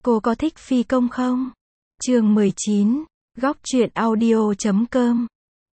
Cô có thích phi công không? Chương 19, góc truyện audio.com.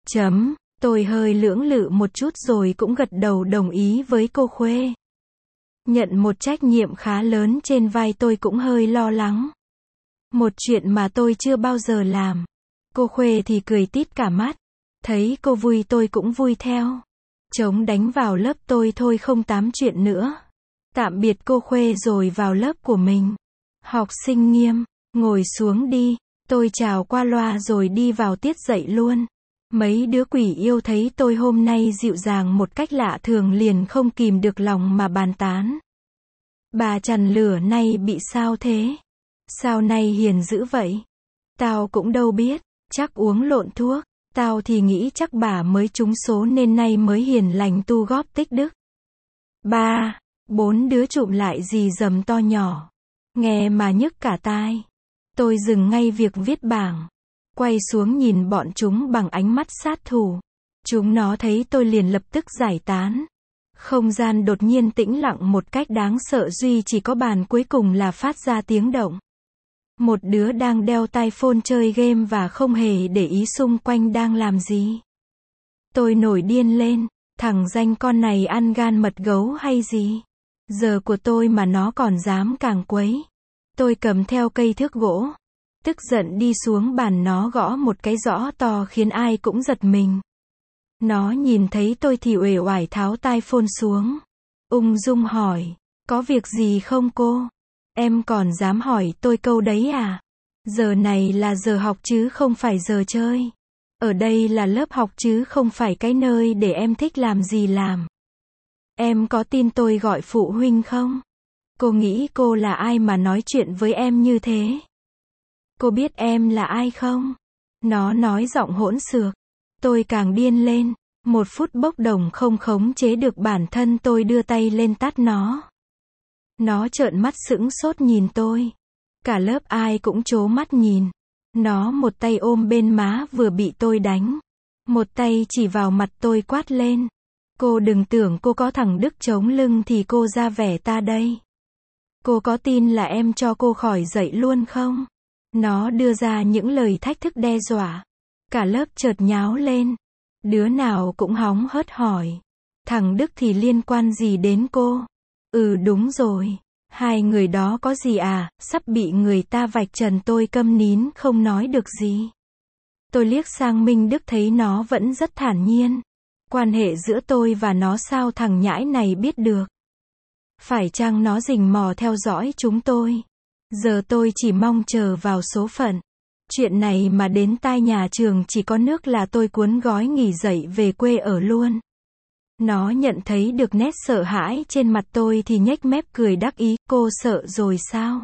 Tôi hơi lưỡng lự một chút rồi cũng gật đầu đồng ý với cô Khuê. Nhận một trách nhiệm khá lớn trên vai tôi cũng hơi lo lắng. Một chuyện mà tôi chưa bao giờ làm. Cô Khuê thì cười tít cả mắt. Thấy cô vui tôi cũng vui theo. Trống đánh vào lớp tôi thôi không tám chuyện nữa. Tạm biệt cô Khuê rồi vào lớp của mình. Học sinh Nghiêm, ngồi xuống đi. Tôi chào qua loa rồi đi vào tiết dạy luôn. Mấy đứa quỷ yêu thấy tôi hôm nay dịu dàng một cách lạ thường liền không kìm được lòng mà bàn tán. Bà Trần lửa nay bị sao thế? Sao nay hiền dữ vậy? Tao cũng đâu biết, chắc uống lộn thuốc. Tao thì nghĩ chắc bà mới trúng số nên nay mới hiền lành tu góp tích đức. 3, 4 đứa chụm lại rì rầm to nhỏ. Nghe mà nhức cả tai. Tôi dừng ngay việc viết bảng. Quay xuống nhìn bọn chúng bằng ánh mắt sát thủ. Chúng nó thấy tôi liền lập tức giải tán. Không gian đột nhiên tĩnh lặng một cách đáng sợ, duy chỉ có bàn cuối cùng là phát ra tiếng động. Một đứa đang đeo tai phone chơi game và không hề để ý xung quanh đang làm gì. Tôi nổi điên lên. Thằng danh con này ăn gan mật gấu hay gì? Giờ của tôi mà nó còn dám càng quấy. Tôi cầm theo cây thước gỗ. Tức giận đi xuống bàn nó gõ một cái rõ to khiến ai cũng giật mình. Nó nhìn thấy tôi thì uể oải tháo tai phone xuống. Ung dung hỏi, có việc gì không cô? Em còn dám hỏi tôi câu đấy à? Giờ này là giờ học chứ không phải giờ chơi. Ở đây là lớp học chứ không phải cái nơi để em thích làm gì làm. Em có tin tôi gọi phụ huynh không? Cô nghĩ cô là ai mà nói chuyện với em như thế? Cô biết em là ai không? Nó nói giọng hỗn xược. Tôi càng điên lên. Một phút bốc đồng không khống chế được bản thân, tôi đưa tay lên tát nó. Nó trợn mắt sững sốt nhìn tôi. Cả lớp ai cũng trố mắt nhìn. Nó một tay ôm bên má vừa bị tôi đánh. Một tay chỉ vào mặt tôi quát lên. Cô đừng tưởng cô có thằng Đức chống lưng thì cô ra vẻ ta đây. Cô có tin là em cho cô khỏi dậy luôn không? Nó đưa ra những lời thách thức đe dọa. Cả lớp chợt nháo lên. Đứa nào cũng hóng hớt hỏi. Thằng Đức thì liên quan gì đến cô? Ừ đúng rồi. Hai người đó có gì à? Sắp bị người ta vạch trần. Tôi câm nín không nói được gì. Tôi liếc sang Minh Đức thấy nó vẫn rất thản nhiên. Quan hệ giữa tôi và nó sao thằng nhãi này biết được? Phải chăng nó rình mò theo dõi chúng tôi? Giờ tôi chỉ mong chờ vào số phận. Chuyện này mà đến tai nhà trường chỉ có nước là tôi cuốn gói nghỉ dậy về quê ở luôn. Nó nhận thấy được nét sợ hãi trên mặt tôi thì nhếch mép cười đắc ý. Cô sợ rồi sao?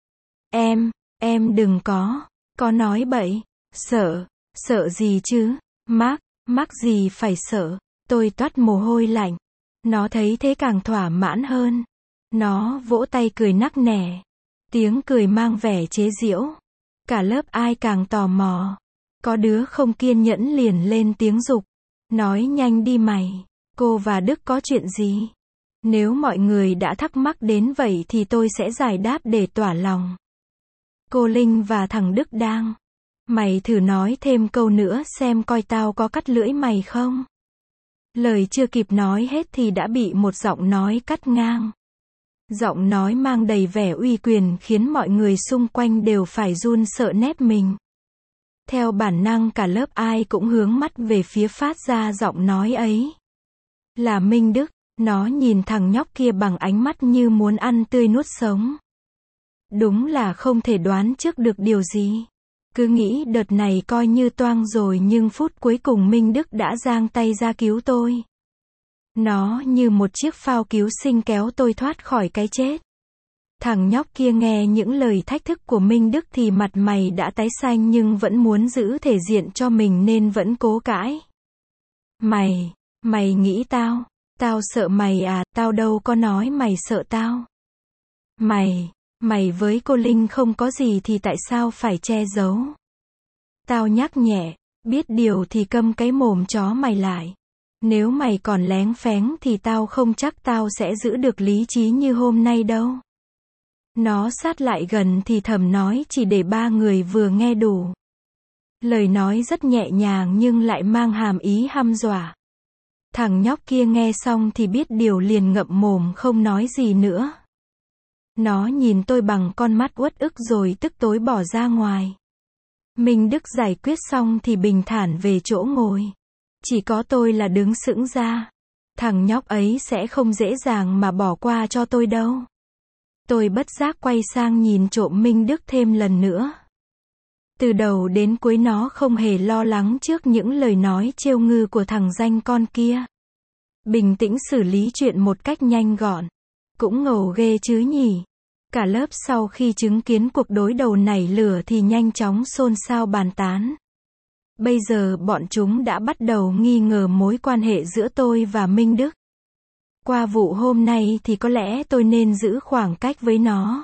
Em đừng có nói bậy. Sợ gì chứ? Mắc gì phải sợ? Tôi toát mồ hôi lạnh. Nó thấy thế càng thỏa mãn hơn. Nó vỗ tay cười nắc nẻ. Tiếng cười mang vẻ chế giễu. Cả lớp ai càng tò mò. Có đứa không kiên nhẫn liền lên tiếng giục. Nói nhanh đi mày. Cô và Đức có chuyện gì? Nếu mọi người đã thắc mắc đến vậy thì tôi sẽ giải đáp để tỏa lòng. Cô Linh và thằng Đức đang. Mày thử nói thêm câu nữa xem coi tao có cắt lưỡi mày không? Lời chưa kịp nói hết thì đã bị một giọng nói cắt ngang. Giọng nói mang đầy vẻ uy quyền khiến mọi người xung quanh đều phải run sợ nép mình. Theo bản năng cả lớp ai cũng hướng mắt về phía phát ra giọng nói ấy. Là Minh Đức. Nó nhìn thằng nhóc kia bằng ánh mắt như muốn ăn tươi nuốt sống. Đúng là không thể đoán trước được điều gì. Cứ nghĩ đợt này coi như toang rồi nhưng phút cuối cùng Minh Đức đã giang tay ra cứu tôi. Nó như một chiếc phao cứu sinh kéo tôi thoát khỏi cái chết. Thằng nhóc kia nghe những lời thách thức của Minh Đức thì mặt mày đã tái xanh nhưng vẫn muốn giữ thể diện cho mình nên vẫn cố cãi. Mày nghĩ tao sợ mày à? Tao đâu có nói mày sợ tao. Mày với cô Linh không có gì thì tại sao phải che giấu? Tao nhắc nhẹ, biết điều thì câm cái mồm chó mày lại. Nếu mày còn léng phéng thì tao không chắc tao sẽ giữ được lý trí như hôm nay đâu. Nó sát lại gần thì thầm nói chỉ để ba người vừa nghe đủ. Lời nói rất nhẹ nhàng nhưng lại mang hàm ý hăm dọa. Thằng nhóc kia nghe xong thì biết điều liền ngậm mồm không nói gì nữa. Nó nhìn tôi bằng con mắt uất ức rồi tức tối bỏ ra ngoài. Minh Đức giải quyết xong thì bình thản về chỗ ngồi. Chỉ có tôi là đứng sững ra. Thằng nhóc ấy sẽ không dễ dàng mà bỏ qua cho tôi đâu. Tôi bất giác quay sang nhìn trộm Minh Đức thêm lần nữa. Từ đầu đến cuối nó không hề lo lắng trước những lời nói trêu ngư của thằng danh con kia. Bình tĩnh xử lý chuyện một cách nhanh gọn. Cũng ngầu ghê chứ nhỉ. Cả lớp sau khi chứng kiến cuộc đối đầu nảy lửa thì nhanh chóng xôn xao bàn tán. Bây giờ bọn chúng đã bắt đầu nghi ngờ mối quan hệ giữa tôi và Minh Đức. Qua vụ hôm nay thì có lẽ tôi nên giữ khoảng cách với nó.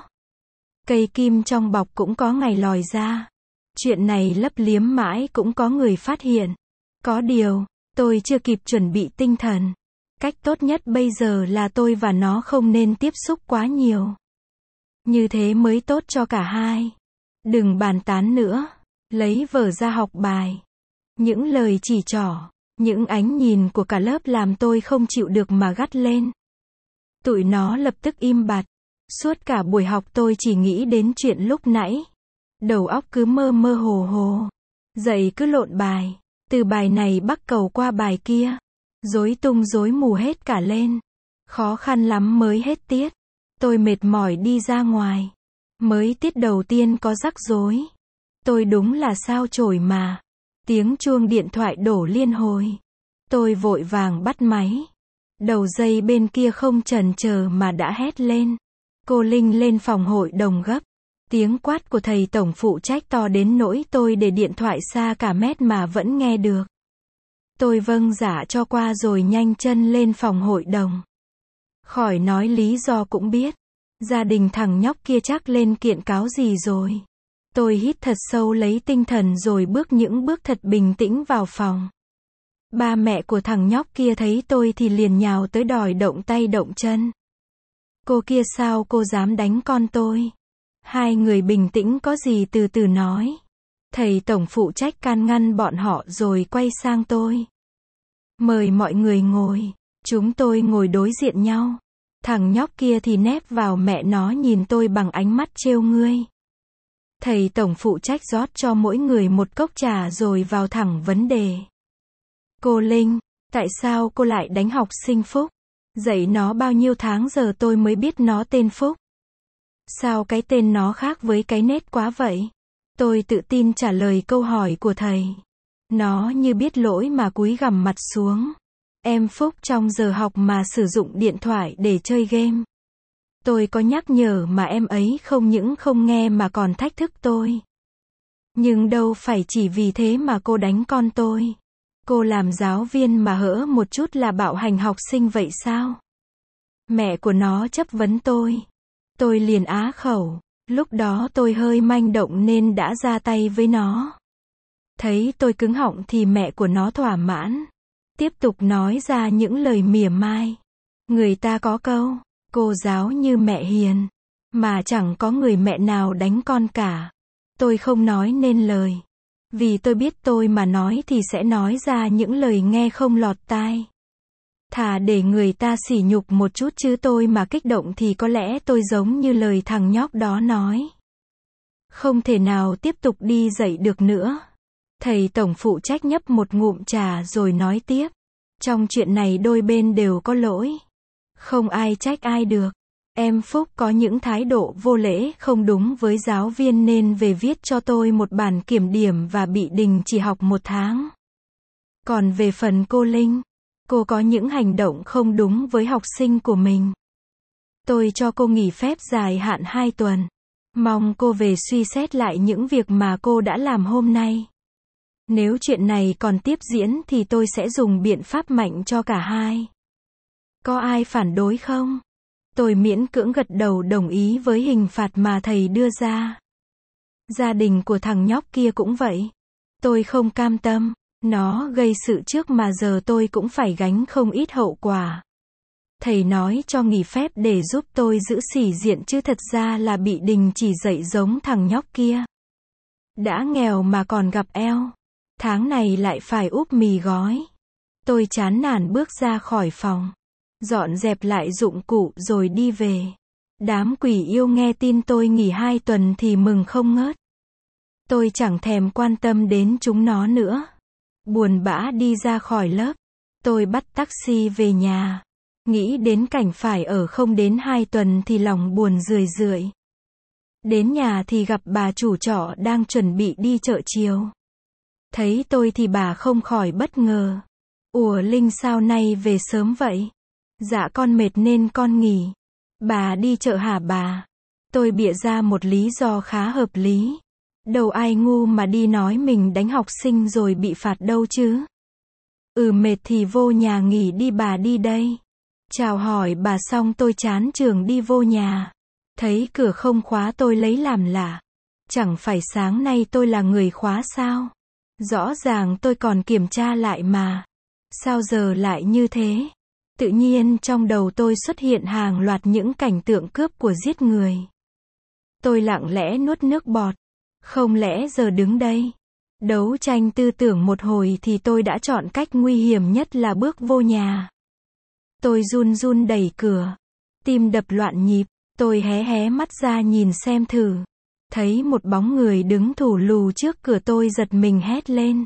Cây kim trong bọc cũng có ngày lòi ra. Chuyện này lấp liếm mãi cũng có người phát hiện. Có điều, tôi chưa kịp chuẩn bị tinh thần. Cách tốt nhất bây giờ là tôi và nó không nên tiếp xúc quá nhiều. Như thế mới tốt cho cả hai. Đừng bàn tán nữa. Lấy vở ra học bài. Những lời chỉ trỏ, những ánh nhìn của cả lớp làm tôi không chịu được mà gắt lên. Tụi nó lập tức im bặt. Suốt cả buổi học tôi chỉ nghĩ đến chuyện lúc nãy. Đầu óc cứ mơ mơ hồ hồ. Dậy cứ lộn bài. Từ bài này bắc cầu qua bài kia. Rối tung rối mù hết cả lên. Khó khăn lắm mới hết tiết. Tôi mệt mỏi đi ra ngoài. Mới tiết đầu tiên có rắc rối. Tôi đúng là sao chổi mà. Tiếng chuông điện thoại đổ liên hồi. Tôi vội vàng bắt máy. Đầu dây bên kia không chần chờ mà đã hét lên. Cô Linh lên phòng hội đồng gấp. Tiếng quát của thầy tổng phụ trách to đến nỗi tôi để điện thoại xa cả mét mà vẫn nghe được. Tôi vâng dạ cho qua rồi nhanh chân lên phòng hội đồng. Khỏi nói lý do cũng biết. Gia đình thằng nhóc kia chắc lên kiện cáo gì rồi. Tôi hít thật sâu lấy tinh thần rồi bước những bước thật bình tĩnh vào phòng. Ba mẹ của thằng nhóc kia thấy tôi thì liền nhào tới đòi động tay động chân. Cô kia sao cô dám đánh con tôi? Hai người bình tĩnh có gì từ từ nói. Thầy tổng phụ trách can ngăn bọn họ rồi quay sang tôi. Mời mọi người ngồi. Chúng tôi ngồi đối diện nhau. Thằng nhóc kia thì nép vào mẹ nó nhìn tôi bằng ánh mắt trêu ngươi. Thầy tổng phụ trách rót cho mỗi người một cốc trà rồi vào thẳng vấn đề. Cô Linh, tại sao cô lại đánh học sinh Phúc? Dạy nó bao nhiêu tháng giờ tôi mới biết nó tên Phúc. Sao cái tên nó khác với cái nết quá vậy? Tôi tự tin trả lời câu hỏi của thầy. Nó như biết lỗi mà cúi gằm mặt xuống. Em Phúc trong giờ học mà sử dụng điện thoại để chơi game. Tôi có nhắc nhở mà em ấy không những không nghe mà còn thách thức tôi. Nhưng đâu phải chỉ vì thế mà cô đánh con tôi. Cô làm giáo viên mà hỡ một chút là bạo hành học sinh vậy sao? Mẹ của nó chất vấn tôi. Tôi liền á khẩu. Lúc đó tôi hơi manh động nên đã ra tay với nó. Thấy tôi cứng họng thì mẹ của nó thỏa mãn. Tiếp tục nói ra những lời mỉa mai. Người ta có câu, cô giáo như mẹ hiền, mà chẳng có người mẹ nào đánh con cả. Tôi không nói nên lời. Vì tôi biết tôi mà nói thì sẽ nói ra những lời nghe không lọt tai. Thà để người ta sỉ nhục một chút chứ tôi mà kích động thì có lẽ tôi giống như lời thằng nhóc đó nói. Không thể nào tiếp tục đi dạy được nữa. Thầy tổng phụ trách nhấp một ngụm trà rồi nói tiếp. Trong chuyện này đôi bên đều có lỗi. Không ai trách ai được. Em Phúc có những thái độ vô lễ không đúng với giáo viên nên về viết cho tôi một bản kiểm điểm và bị đình chỉ học 1 tháng. Còn về phần cô Linh, cô có những hành động không đúng với học sinh của mình. Tôi cho cô nghỉ phép dài hạn 2 tuần. Mong cô về suy xét lại những việc mà cô đã làm hôm nay. Nếu chuyện này còn tiếp diễn thì tôi sẽ dùng biện pháp mạnh cho cả hai. Có ai phản đối không? Tôi miễn cưỡng gật đầu đồng ý với hình phạt mà thầy đưa ra. Gia đình của thằng nhóc kia cũng vậy. Tôi không cam tâm. Nó gây sự trước mà giờ tôi cũng phải gánh không ít hậu quả. Thầy nói cho nghỉ phép để giúp tôi giữ sĩ diện chứ thật ra là bị đình chỉ dạy giống thằng nhóc kia. Đã nghèo mà còn gặp eo. Tháng này lại phải úp mì gói. Tôi chán nản bước ra khỏi phòng. Dọn dẹp lại dụng cụ rồi đi về. Đám quỷ yêu nghe tin tôi nghỉ 2 tuần thì mừng không ngớt. Tôi chẳng thèm quan tâm đến chúng nó nữa. Buồn bã đi ra khỏi lớp. Tôi bắt taxi về nhà. Nghĩ đến cảnh phải ở không đến 2 tuần thì lòng buồn rười rượi. Đến nhà thì gặp bà chủ trọ đang chuẩn bị đi chợ chiều. Thấy tôi thì bà không khỏi bất ngờ. Ủa Linh sao nay về sớm vậy? Dạ con mệt nên con nghỉ. Bà đi chợ hả bà? Tôi bịa ra một lý do khá hợp lý. Đâu ai ngu mà đi nói mình đánh học sinh rồi bị phạt đâu chứ. Mệt thì vô nhà nghỉ đi bà đi đây. Chào hỏi bà xong tôi chán trường đi vô nhà. Thấy cửa không khóa tôi lấy làm lạ. Chẳng phải sáng nay tôi là người khóa sao? Rõ ràng tôi còn kiểm tra lại mà. Sao giờ lại như thế? Tự nhiên trong đầu tôi xuất hiện hàng loạt những cảnh tượng cướp của giết người. Tôi lặng lẽ nuốt nước bọt. Không lẽ giờ đứng đây, đấu tranh tư tưởng một hồi thì tôi đã chọn cách nguy hiểm nhất là bước vô nhà. Tôi run run đẩy cửa. Tim đập loạn nhịp. Tôi hé hé mắt ra nhìn xem thử. Thấy một bóng người đứng thù lù trước cửa tôi giật mình hét lên.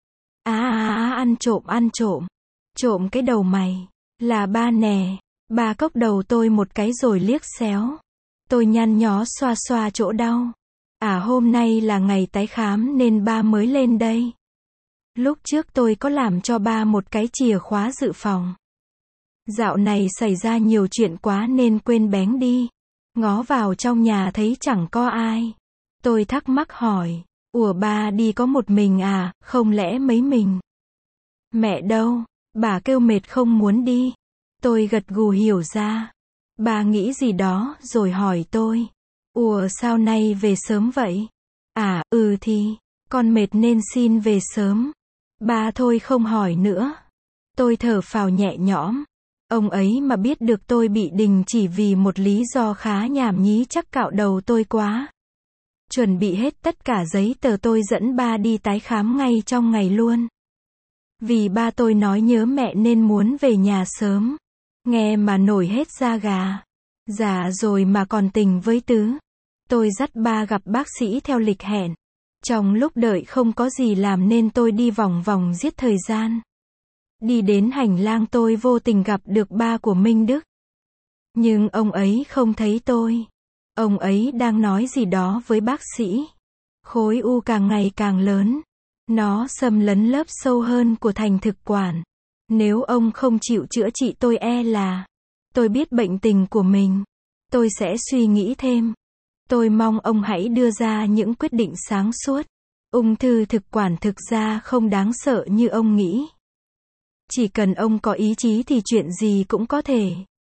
Ăn trộm ăn trộm. Trộm cái đầu mày. Là ba nè. Ba cốc đầu tôi một cái rồi liếc xéo. Tôi nhăn nhó xoa xoa chỗ đau. Hôm nay là ngày tái khám nên ba mới lên đây. Lúc trước tôi có làm cho ba một cái chìa khóa dự phòng. Dạo này xảy ra nhiều chuyện quá nên quên béng đi. Ngó vào trong nhà thấy chẳng có ai. Tôi thắc mắc hỏi. Ủa ba đi có một mình à, không lẽ mấy mình? Mẹ đâu? Bà kêu mệt không muốn đi. Tôi gật gù hiểu ra. Bà nghĩ gì đó rồi hỏi tôi. Ủa sao nay về sớm vậy? Thì, con mệt nên xin về sớm. Ba thôi không hỏi nữa. Tôi thở phào nhẹ nhõm. Ông ấy mà biết được tôi bị đình chỉ vì một lý do khá nhảm nhí chắc cạo đầu tôi quá. Chuẩn bị hết tất cả giấy tờ tôi dẫn ba đi tái khám ngay trong ngày luôn. Vì ba tôi nói nhớ mẹ nên muốn về nhà sớm. Nghe mà nổi hết da gà. Già rồi mà còn tình với tứ. Tôi dắt ba gặp bác sĩ theo lịch hẹn. Trong lúc đợi không có gì làm nên tôi đi vòng vòng giết thời gian. Đi đến hành lang tôi vô tình gặp được ba của Minh Đức. Nhưng ông ấy không thấy tôi. Ông ấy đang nói gì đó với bác sĩ. Khối u càng ngày càng lớn. Nó xâm lấn lớp sâu hơn của thành thực quản. Nếu ông không chịu chữa trị tôi là. Tôi biết bệnh tình của mình. Tôi sẽ suy nghĩ thêm. Tôi mong ông hãy đưa ra những quyết định sáng suốt. Ung thư thực quản thực ra không đáng sợ như ông nghĩ. Chỉ cần ông có ý chí thì chuyện gì cũng có thể.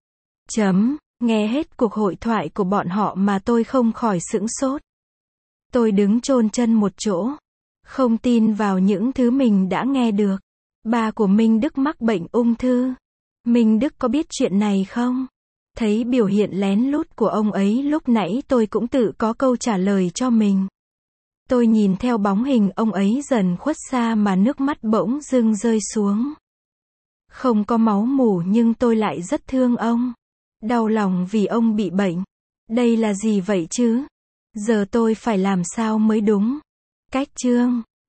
Nghe hết cuộc hội thoại của bọn họ mà tôi không khỏi sững sốt. Tôi đứng chôn chân một chỗ. Không tin vào những thứ mình đã nghe được. Ba của Minh Đức mắc bệnh ung thư. Minh Đức có biết chuyện này không? Thấy biểu hiện lén lút của ông ấy lúc nãy tôi cũng tự có câu trả lời cho mình. Tôi nhìn theo bóng hình ông ấy dần khuất xa mà nước mắt bỗng dưng rơi xuống. Không có máu mủ nhưng tôi lại rất thương ông. Đau lòng vì ông bị bệnh. Đây là gì vậy chứ? Giờ tôi phải làm sao mới đúng? Cách chương